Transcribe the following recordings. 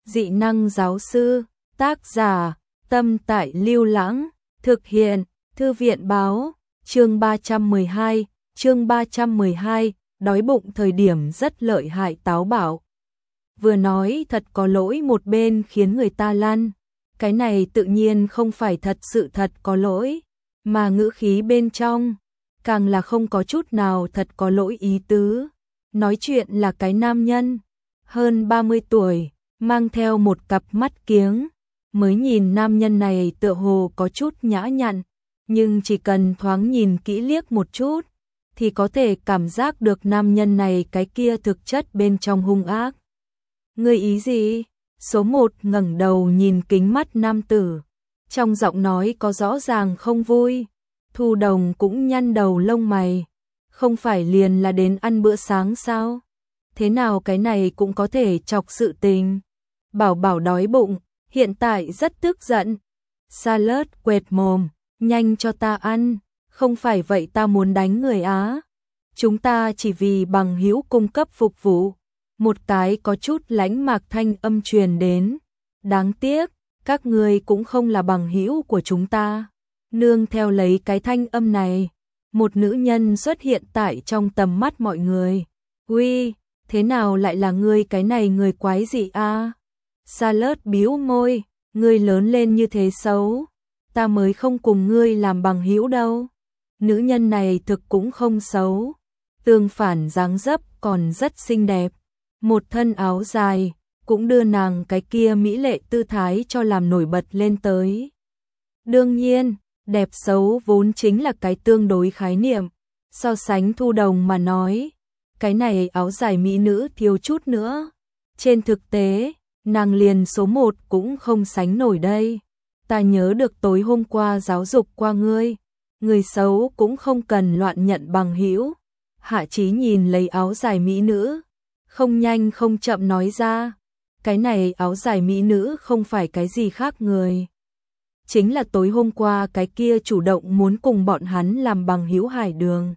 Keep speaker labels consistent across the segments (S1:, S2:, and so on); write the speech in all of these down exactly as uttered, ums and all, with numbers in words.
S1: Dị năng giáo sư, tác giả, Tâm Tại Lưu Lãng, thực hiện, Thư viện báo, chương ba trăm mười hai, chương ba trăm mười hai, đói bụng thời điểm rất lợi hại táo bạo. Vừa nói thật có lỗi một bên khiến người ta lăn, cái này tự nhiên không phải thật sự thật có lỗi, mà ngữ khí bên trong, càng là không có chút nào thật có lỗi ý tứ. Nói chuyện là cái nam nhân, hơn ba mươi tuổi, mang theo một cặp mắt kiếng, mới nhìn nam nhân này tựa hồ có chút nhã nhặn, nhưng chỉ cần thoáng nhìn kỹ liếc một chút, thì có thể cảm giác được nam nhân này cái kia thực chất bên trong hung ác. Ngươi ý gì? Số một ngẩng đầu nhìn kính mắt nam tử, trong giọng nói có rõ ràng không vui. Thu Đồng cũng nhăn đầu lông mày, không phải liền là đến ăn bữa sáng sao? Thế nào cái này cũng có thể chọc sự tình. Bảo bảo đói bụng, hiện tại rất tức giận. Salad quệt mồm, nhanh cho ta ăn, không phải vậy ta muốn đánh người Á. Chúng ta chỉ vì bằng hữu cung cấp phục vụ. Một cái có chút lãnh mạc thanh âm truyền đến. Đáng tiếc, các ngươi cũng không là bằng hữu của chúng ta. Nương theo lấy cái thanh âm này, một nữ nhân xuất hiện tại trong tầm mắt mọi người. Uy, thế nào lại là ngươi cái này người quái gì a? Salad bĩu môi, ngươi lớn lên như thế xấu, ta mới không cùng ngươi làm bằng hữu đâu. Nữ nhân này thực cũng không xấu, tương phản dáng dấp còn rất xinh đẹp, một thân áo dài, cũng đưa nàng cái kia mỹ lệ tư thái cho làm nổi bật lên tới. Đương nhiên, đẹp xấu vốn chính là cái tương đối khái niệm, so sánh Thu Đồng mà nói, cái này áo dài mỹ nữ thiếu chút nữa. Trên thực tế, nàng liền số một cũng không sánh nổi đây. Ta nhớ được tối hôm qua giáo dục qua ngươi, người xấu cũng không cần loạn nhận bằng hữu. Hạ Chí nhìn lấy áo dài mỹ nữ, không nhanh không chậm nói ra, cái này áo dài mỹ nữ không phải cái gì khác người. Chính là tối hôm qua cái kia chủ động muốn cùng bọn hắn làm bằng hữu Hải Đường.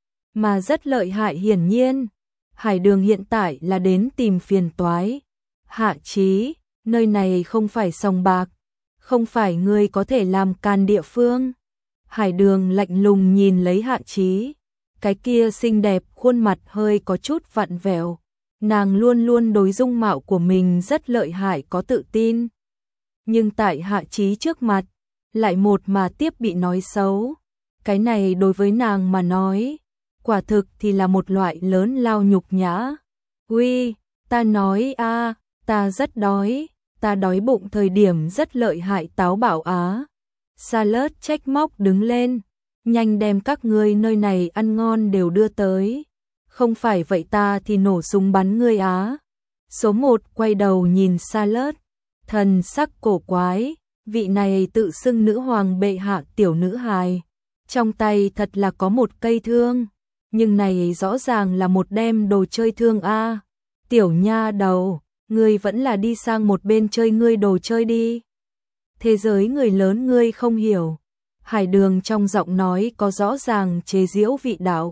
S1: Mà rất lợi hại hiển nhiên, Hải Đường hiện tại là đến tìm phiền toái. Hạ Chí, nơi này không phải sòng bạc, không phải ngươi có thể làm can địa phương. Hải Đường lạnh lùng nhìn lấy Hạ Chí, cái kia xinh đẹp khuôn mặt hơi có chút vặn vẹo. Nàng luôn luôn đối dung mạo của mình rất lợi hại có tự tin. Nhưng tại Hạ Chí trước mặt, lại một mà tiếp bị nói xấu. Cái này đối với nàng mà nói, quả thực thì là một loại lớn lao nhục nhã. Uy, ta nói a, ta rất đói, ta đói bụng thời điểm rất lợi hại táo bạo á. Salad trách móc đứng lên, nhanh đem các ngươi nơi này ăn ngon đều đưa tới. Không phải vậy ta thì nổ súng bắn ngươi á. Số một quay đầu nhìn Salad, thần sắc cổ quái, vị này tự xưng nữ hoàng bệ hạ tiểu nữ hài. Trong tay thật là có một cây thương, nhưng này rõ ràng là một đem đồ chơi thương a. Tiểu nha đầu, ngươi vẫn là đi sang một bên chơi ngươi đồ chơi đi. Thế giới người lớn ngươi không hiểu. Hải Đường trong giọng nói có rõ ràng chế giễu vị đạo.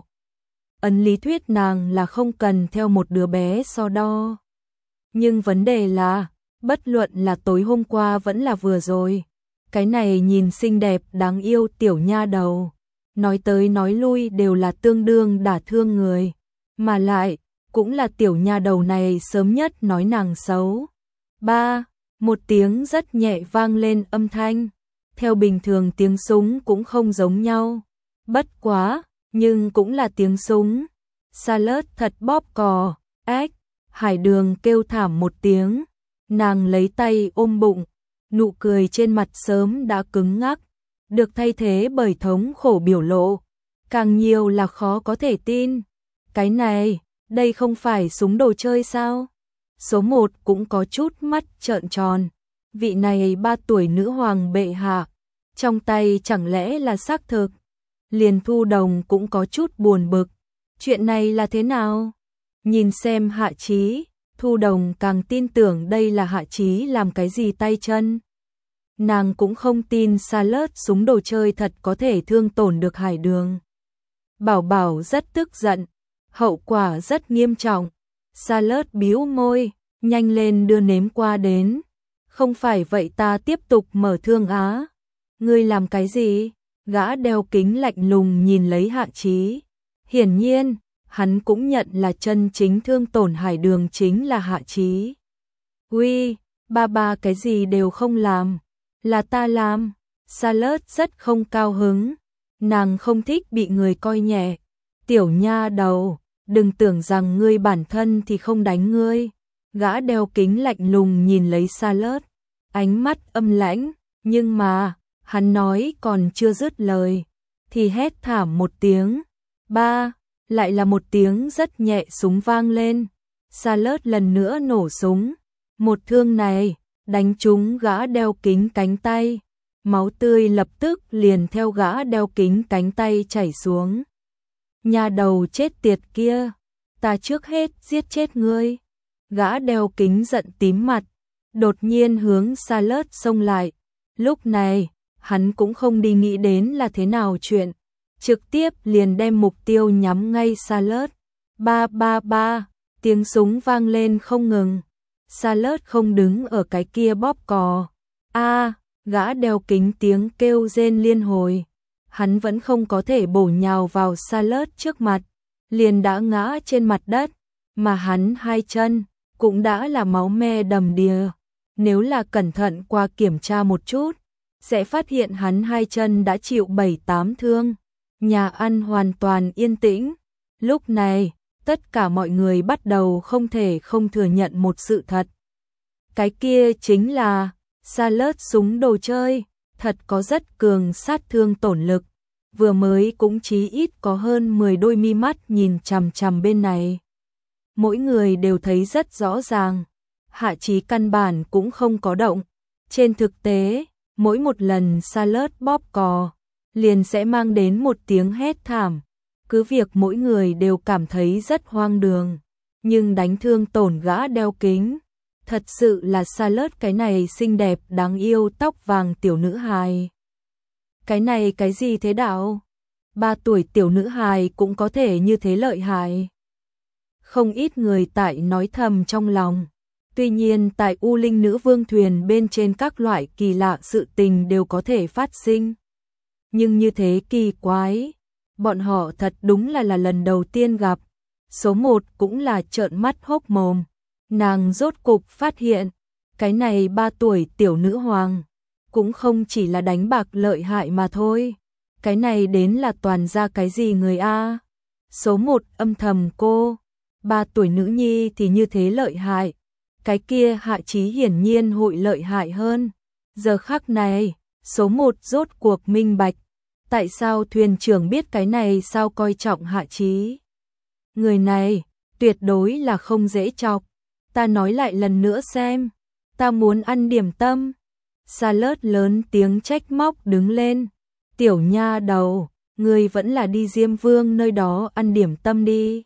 S1: Ấn lý thuyết nàng là không cần theo một đứa bé so đo. Nhưng vấn đề là, bất luận là tối hôm qua vẫn là vừa rồi, cái này nhìn xinh đẹp đáng yêu tiểu nha đầu, nói tới nói lui đều là tương đương đả thương người, mà lại, cũng là tiểu nha đầu này sớm nhất nói nàng xấu. Ba, một tiếng rất nhẹ vang lên âm thanh, theo bình thường tiếng súng cũng không giống nhau, bất quá, nhưng cũng là tiếng súng. Salad thật bóp cò, ếch, Hải Đường kêu thảm một tiếng, nàng lấy tay ôm bụng, nụ cười trên mặt sớm đã cứng ngắc, được thay thế bởi thống khổ biểu lộ, càng nhiều là khó có thể tin. Cái này, đây không phải súng đồ chơi sao? Số một cũng có chút mắt trợn tròn, vị này ba tuổi nữ hoàng bệ hạ, trong tay chẳng lẽ là xác thực? Liền Thu Đồng cũng có chút buồn bực, chuyện này là thế nào? Nhìn xem Hạ Chí, Thu Đồng càng tin tưởng đây là Hạ Chí làm cái gì tay chân. Nàng cũng không tin Salad súng đồ chơi thật có thể thương tổn được Hải Đường. Bảo Bảo rất tức giận, hậu quả rất nghiêm trọng. Salad bĩu môi, nhanh lên đưa nếm qua đến. Không phải vậy ta tiếp tục mở thương á. Ngươi làm cái gì? Gã đeo kính lạnh lùng nhìn lấy Hạ Chí. Hiển nhiên, hắn cũng nhận là chân chính thương tổn Hải Đường chính là Hạ Chí. Uy, ba ba cái gì đều không làm, là ta làm. Charlotte rất không cao hứng, nàng không thích bị người coi nhẹ. Tiểu nha đầu, đừng tưởng rằng ngươi bản thân thì không đánh ngươi. Gã đeo kính lạnh lùng nhìn lấy Charlotte, ánh mắt âm lãnh, nhưng mà, hắn nói còn chưa dứt lời, thì hét thảm một tiếng. Ba, lại là một tiếng rất nhẹ súng vang lên. Charlotte lần nữa nổ súng. Một thương này, đánh trúng gã đeo kính cánh tay. Máu tươi lập tức liền theo gã đeo kính cánh tay chảy xuống. Nhà đầu chết tiệt kia, ta trước hết giết chết ngươi. Gã đeo kính giận tím mặt, đột nhiên hướng Charlotte xông lại. Lúc này, hắn cũng không đi nghĩ đến là thế nào chuyện, trực tiếp liền đem mục tiêu nhắm ngay Charlotte. Ba ba ba, tiếng súng vang lên không ngừng. Charlotte không đứng ở cái kia bóp cò. A, gã đeo kính tiếng kêu rên liên hồi. Hắn vẫn không có thể bổ nhào vào Charlotte trước mặt, liền đã ngã trên mặt đất, mà hắn hai chân cũng đã là máu me đầm đìa. Nếu là cẩn thận qua kiểm tra một chút, sẽ phát hiện hắn hai chân đã chịu bảy tám thương. Nhà ăn hoàn toàn yên tĩnh. Lúc này, tất cả mọi người bắt đầu không thể không thừa nhận một sự thật. Cái kia chính là Charlotte súng đồ chơi, thật có rất cường sát thương tổn lực. Vừa mới cũng chí ít có hơn mười đôi mi mắt nhìn chằm chằm bên này. Mỗi người đều thấy rất rõ ràng. Hạ Chí căn bản cũng không có động. Trên thực tế, mỗi một lần Charlotte bóp cò, liền sẽ mang đến một tiếng hét thảm. Cứ việc mỗi người đều cảm thấy rất hoang đường, nhưng đánh thương tổn gã đeo kính, thật sự là Charlotte cái này xinh đẹp đáng yêu tóc vàng tiểu nữ hài. Cái này cái gì thế đạo? Ba tuổi tiểu nữ hài cũng có thể như thế lợi hại. Không ít người tại nói thầm trong lòng. Tuy nhiên tại U Linh Nữ Vương thuyền bên trên các loại kỳ lạ sự tình đều có thể phát sinh. Nhưng như thế kỳ quái, bọn họ thật đúng là là lần đầu tiên gặp. Số một cũng là trợn mắt hốc mồm. Nàng rốt cục phát hiện, cái này ba tuổi tiểu nữ hoàng, cũng không chỉ là đánh bạc lợi hại mà thôi. Cái này đến là toàn ra cái gì người A. Số một âm thầm cô, ba tuổi nữ nhi thì như thế lợi hại. Cái kia Hạ Chí hiển nhiên hội lợi hại hơn. Giờ khắc này, số một rốt cuộc minh bạch. Tại sao thuyền trưởng biết cái này sao coi trọng Hạ Chí? Người này, tuyệt đối là không dễ chọc. Ta nói lại lần nữa xem. Ta muốn ăn điểm tâm. Charlotte lớn tiếng trách móc đứng lên. Tiểu nha đầu, người vẫn là đi Diêm Vương nơi đó ăn điểm tâm đi.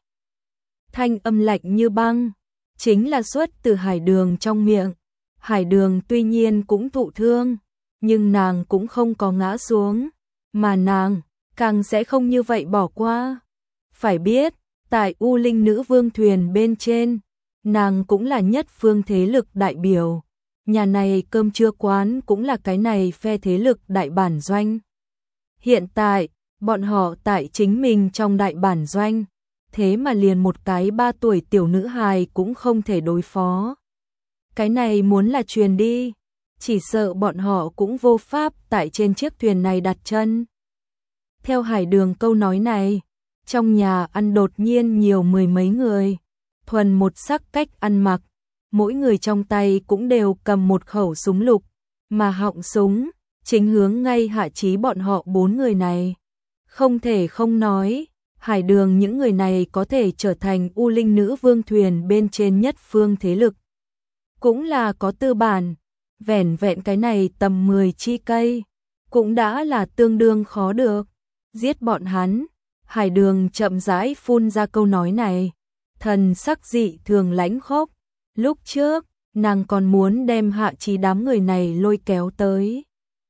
S1: Thanh âm lạnh như băng, chính là xuất từ Hải Đường trong miệng. Hải Đường tuy nhiên cũng thụ thương, nhưng nàng cũng không có ngã xuống, mà nàng càng sẽ không như vậy bỏ qua. Phải biết, tại U Linh Nữ Vương thuyền bên trên, nàng cũng là nhất phương thế lực đại biểu. Nhà này cơm trưa quán cũng là cái này phe thế lực đại bản doanh. Hiện tại, bọn họ tại chính mình trong đại bản doanh, thế mà liền một cái ba tuổi tiểu nữ hài cũng không thể đối phó. Cái này muốn là truyền đi, chỉ sợ bọn họ cũng vô pháp tại trên chiếc thuyền này đặt chân. Theo Hải Đường câu nói này, trong nhà ăn đột nhiên nhiều mười mấy người, thuần một sắc cách ăn mặc, mỗi người trong tay cũng đều cầm một khẩu súng lục, mà họng súng chính hướng ngay Hạ Chí bọn họ bốn người này. Không thể không nói, Hải Đường những người này có thể trở thành U Linh Nữ Vương thuyền bên trên nhất phương thế lực. Cũng là có tư bản, vẻn vẹn cái này tầm mười chi cây, cũng đã là tương đương khó được. Giết bọn hắn, Hải Đường chậm rãi phun ra câu nói này, thần sắc dị thường lãnh khốc. Lúc trước, nàng còn muốn đem Hạ Chí đám người này lôi kéo tới.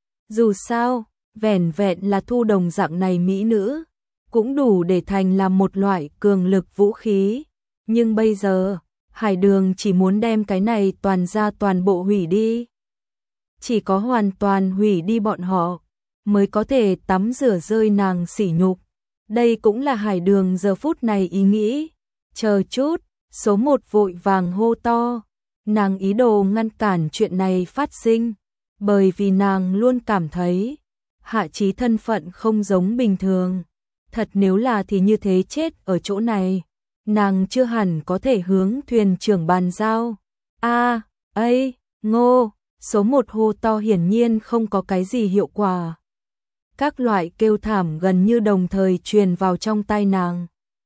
S1: Dù sao, vẻn vẹn là thu đồng dạng này mỹ nữ, cũng đủ để thành làm một loại cường lực vũ khí. Nhưng bây giờ, Hải Đường chỉ muốn đem cái này toàn ra toàn bộ hủy đi. Chỉ có hoàn toàn hủy đi bọn họ, mới có thể tắm rửa rơi nàng sỉ nhục. Đây cũng là Hải Đường giờ phút này ý nghĩ. Chờ chút, số một vội vàng hô to. Nàng ý đồ ngăn cản chuyện này phát sinh, bởi vì nàng luôn cảm thấy Hạ Chí thân phận không giống bình thường. Thật nếu là thì như thế chết ở chỗ này, nàng chưa hẳn có thể hướng thuyền trưởng bàn giao. A, ấy, Ngô, số một hô to hiển nhiên không có cái gì hiệu quả. Các loại kêu thảm gần như đồng thời truyền vào trong tai nàng.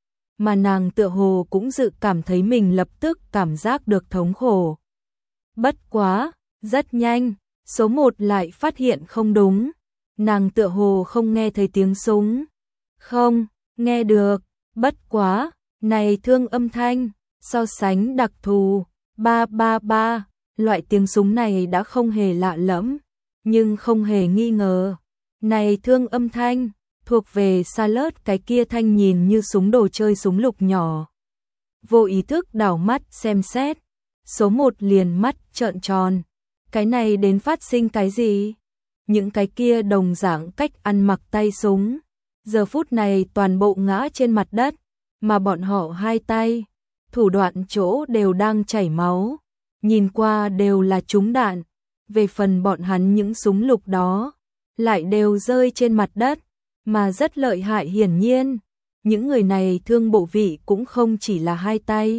S1: Mà nàng tựa hồ cũng dự cảm thấy mình lập tức cảm giác được thống khổ. Bất quá, rất nhanh, số một lại phát hiện không đúng. Nàng tựa hồ không nghe thấy tiếng súng. Không, nghe được, bất quá, này thương âm thanh, so sánh đặc thù, ba ba ba, loại tiếng súng này đã không hề lạ lẫm, nhưng không hề nghi ngờ. Này thương âm thanh, thuộc về Charlotte cái kia thanh nhìn như súng đồ chơi súng lục nhỏ. Vô ý thức đảo mắt xem xét, số một liền mắt trợn tròn. Cái này đến phát sinh cái gì? Những cái kia đồng dạng cách ăn mặc tay súng, giờ phút này toàn bộ ngã trên mặt đất, mà bọn họ hai tay, thủ đoạn chỗ đều đang chảy máu, nhìn qua đều là trúng đạn. Về phần bọn hắn những súng lục đó, lại đều rơi trên mặt đất, mà rất lợi hại hiển nhiên. Những người này thương bộ vị cũng không chỉ là hai tay.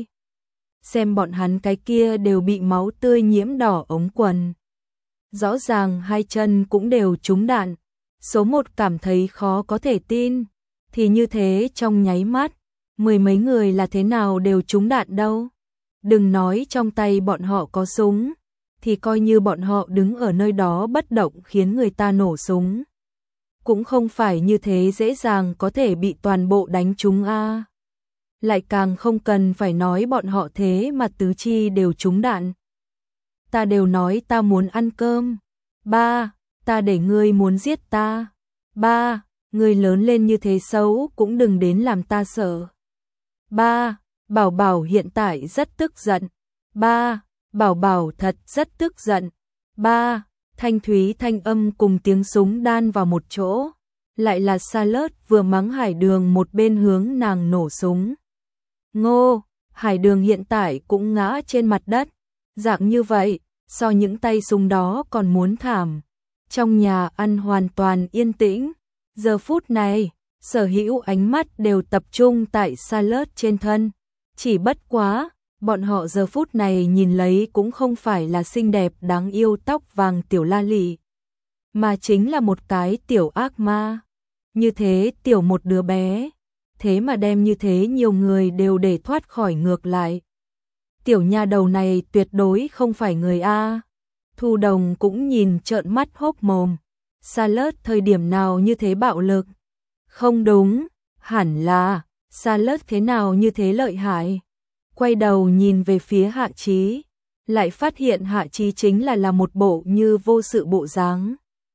S1: Xem bọn hắn cái kia đều bị máu tươi nhiễm đỏ ống quần. Rõ ràng hai chân cũng đều trúng đạn. Số một cảm thấy khó có thể tin. Thì như thế trong nháy mắt, mười mấy người là thế nào đều trúng đạn đâu. Đừng nói trong tay bọn họ có súng, thì coi như bọn họ đứng ở nơi đó bất động khiến người ta nổ súng, cũng không phải như thế dễ dàng có thể bị toàn bộ đánh trúng a. Lại càng không cần phải nói bọn họ thế mà tứ chi đều trúng đạn. Ta đều nói ta muốn ăn cơm. Ba, ta để ngươi muốn giết ta. Ba, ngươi lớn lên như thế xấu cũng đừng đến làm ta sợ. Ba, Bảo Bảo hiện tại rất tức giận. Ba, Bảo Bảo thật rất tức giận. Ba, thanh thúy thanh âm cùng tiếng súng đan vào một chỗ. Lại là Charlotte vừa mắng Hải Đường một bên hướng nàng nổ súng. Ngô, Hải Đường hiện tại cũng ngã trên mặt đất. Dạng như vậy, so những tay súng đó còn muốn thảm. Trong nhà ăn hoàn toàn yên tĩnh. Giờ phút này, sở hữu ánh mắt đều tập trung tại Charlotte trên thân. Chỉ bất quá, bọn họ giờ phút này nhìn lấy cũng không phải là xinh đẹp đáng yêu tóc vàng tiểu la lị, mà chính là một cái tiểu ác ma. Như thế tiểu một đứa bé, thế mà đem như thế nhiều người đều để thoát khỏi ngược lại. Tiểu nha đầu này tuyệt đối không phải người A. Thu Đồng cũng nhìn trợn mắt hốc mồm. Charlotte thời điểm nào như thế bạo lực? Không đúng, hẳn là Charlotte thế nào như thế lợi hại? Quay đầu nhìn về phía Hạ Chí, lại phát hiện Hạ Chí chính là là một bộ như vô sự bộ dáng.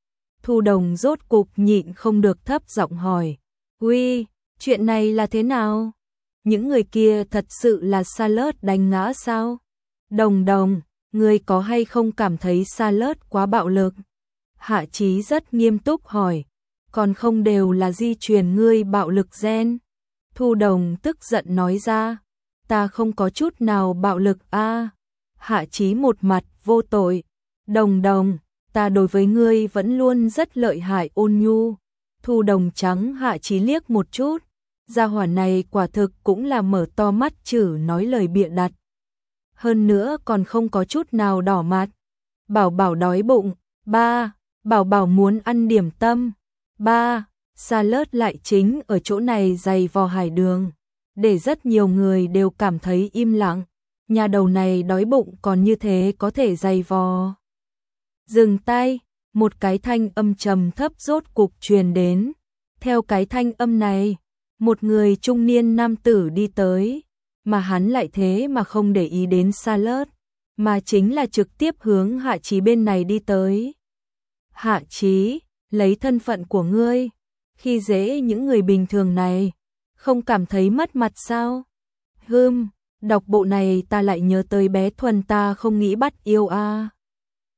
S1: Thu Đồng rốt cục nhịn không được thấp giọng hỏi, "Uy, chuyện này là thế nào? Những người kia thật sự là Charlotte đánh ngã sao? Đồng Đồng, ngươi có hay không cảm thấy Charlotte quá bạo lực?" Hạ Chí rất nghiêm túc hỏi, "Còn không đều là di truyền ngươi bạo lực gen?" Thu Đồng tức giận nói ra, "Ta không có chút nào bạo lực a." Hạ Chí một mặt vô tội, "Đồng Đồng, ta đối với ngươi vẫn luôn rất lợi hại ôn nhu." Thu Đồng trắng Hạ Chí liếc một chút, gia hỏa này quả thực cũng là mở to mắt chử nói lời bịa đặt. Hơn nữa còn không có chút nào đỏ mặt. Bảo Bảo đói bụng. Ba, Bảo Bảo muốn ăn điểm tâm. Ba, Charlotte lại chính ở chỗ này giày vò Hải Đường, để rất nhiều người đều cảm thấy im lặng. Nhà đầu này đói bụng còn như thế có thể giày vò. Dừng tay, một cái thanh âm trầm thấp rốt cục truyền đến. Theo cái thanh âm này, một người trung niên nam tử đi tới, mà hắn lại thế mà không để ý đến Charlotte, mà chính là trực tiếp hướng Hạ Chí bên này đi tới. "Hạ Chí, lấy thân phận của ngươi, khi dễ những người bình thường này, không cảm thấy mất mặt sao?" "Hừm, Đọc bộ này ta lại nhớ tới bé Thuần ta không nghĩ bắt yêu a.